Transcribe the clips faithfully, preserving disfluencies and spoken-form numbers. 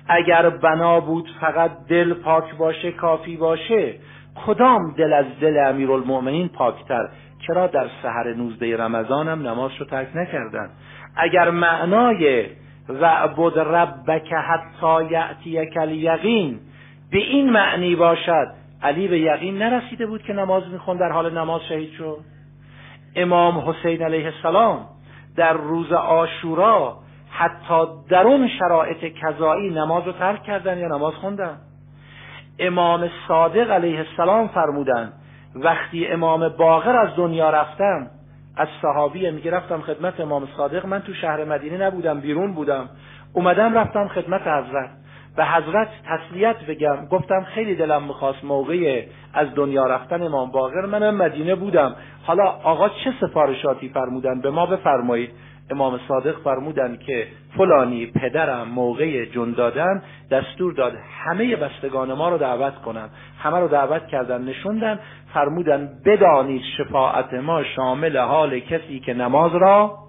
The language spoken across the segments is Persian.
اگر بنا بود فقط دل پاک باشه کافی باشه، کدام دل از دل امیرالمؤمنین پاکتر؟ چرا در سحر نوزده رمضان هم نمازشو ترک نکردن؟ اگر معنای وعبد ربک حتی یأتیک الیقین به این معنی باشد، علی به یقین نرسیده بود که نماز میخوند در حال نماز شهید شد؟ امام حسین علیه السلام در روز عاشورا حتی در اون شرایط قضایی نماز رو ترک کردن یا نماز خوندن؟ امام صادق علیه السلام فرمودن وقتی امام باقر از دنیا رفتن، از صحابیه میگه رفتم خدمت امام صادق، من تو شهر مدینه نبودم، بیرون بودم، اومدم رفتم خدمت حضرت، به حضرت تسلیت بگم، گفتم خیلی دلم میخواست موقع از دنیا رفتن امام باقر منم مدینه بودم، حالا آقا چه سفارشاتی فرمودن به ما بفرمایید؟ امام صادق فرمودن که فلانی پدرم موقع جون دادن دستور داد همه بستگان ما رو دعوت کنن، همه رو دعوت کردن نشوندن، فرمودن بدانید شفاعت ما شامل حال کسی که نماز را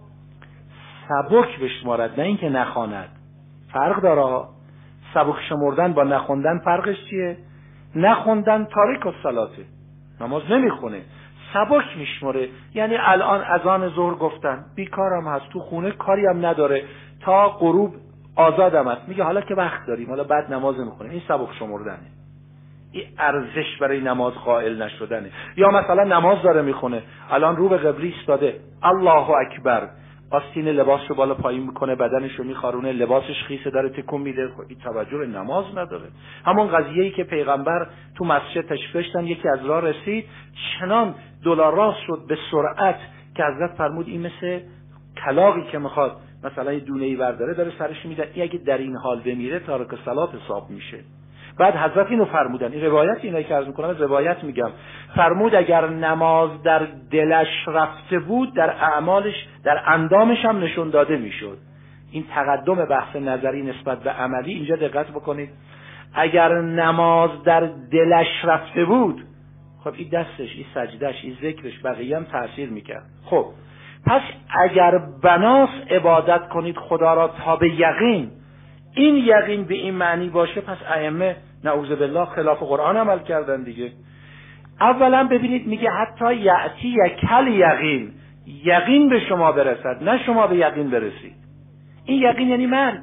سبک بشمارد نه اینکه نخواند. فرق داره، سبک شمردن با نخوندن فرقش چیه؟ نخوندن تاریک الصلاته، نماز نمیخونه، سبک میشمره، یعنی الان اذان ظهر گفتن، بیکارم هست، تو خونه کاری هم نداره، تا غروب آزادم است، میگه حالا که وقت داریم حالا بعد نماز میخونیم، این سبک شمردنه، این ارزش برای نماز قائل نشدنه. یا مثلا نماز داره میخونه، الان رو به قبله ایستاده، الله اکبر، آستین لباس رو بالا پایین میکنه، بدنش رو میخارونه، لباسش خیسه داره تکون میده، این توجه به نماز نداره. همون قضیه‌ای که پیغمبر تو مسجد تشریف داشتن، یکی از راه رسید، چنان دلار راست شد به سرعت که حضرت فرمود این مثل کلاغی که میخواد مثلا یه دونه‌ای برداره داره سرش میده، این اگه در این حال بمیره تارک صلات حساب میشه. بعد حضرت اینو فرمودن، این روایت اینایی که عرض میکنم روایت میگم، فرمود اگر نماز در دلش رفته بود در اعمالش در اندامش هم نشون داده میشد. این تقدم بحث نظری نسبت به عملی، اینجا دقت بکنید، اگر نماز در دلش رفته بود، خب این دستش، این سجدش، این ذکرش، بقیه هم تأثیر میکرد. خب پس اگر بناس عبادت کنید خدا را تا به یقین، این یقین به این معنی باشه، پس ائمه نعوذ بالله خلاف قرآن عمل کردن دیگه. اولا ببینید میگه حتی یأتی کل یقین، یقین به شما برسد، نه شما به یقین برسید. این یقین یعنی مرگ.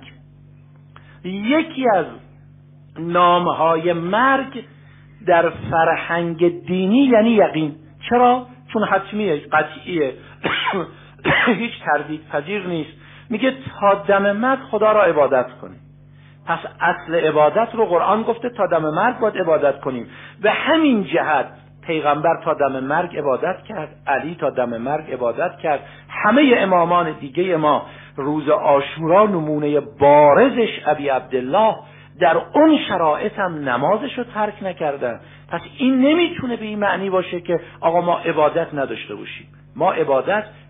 یکی از نامهای مرگ در فرهنگ دینی یعنی یقین. چرا؟ چون حتمیه، قطعیه، هیچ تردید پذیر نیست. میگه تا دم مرگ خدا را عبادت کنیم. پس اصل عبادت رو قرآن گفته تا دم مرگ باید عبادت کنیم. به همین جهت پیغمبر تا دم مرگ عبادت کرد، علی تا دم مرگ عبادت کرد، همه امامان دیگه ما روز عاشورا نمونه بارزش ابی عبدالله در اون شرایط هم نمازش رو ترک نکردن. پس این نمیتونه به این معنی باشه که آقا ما عبادت نداشته باشیم. ما عبادت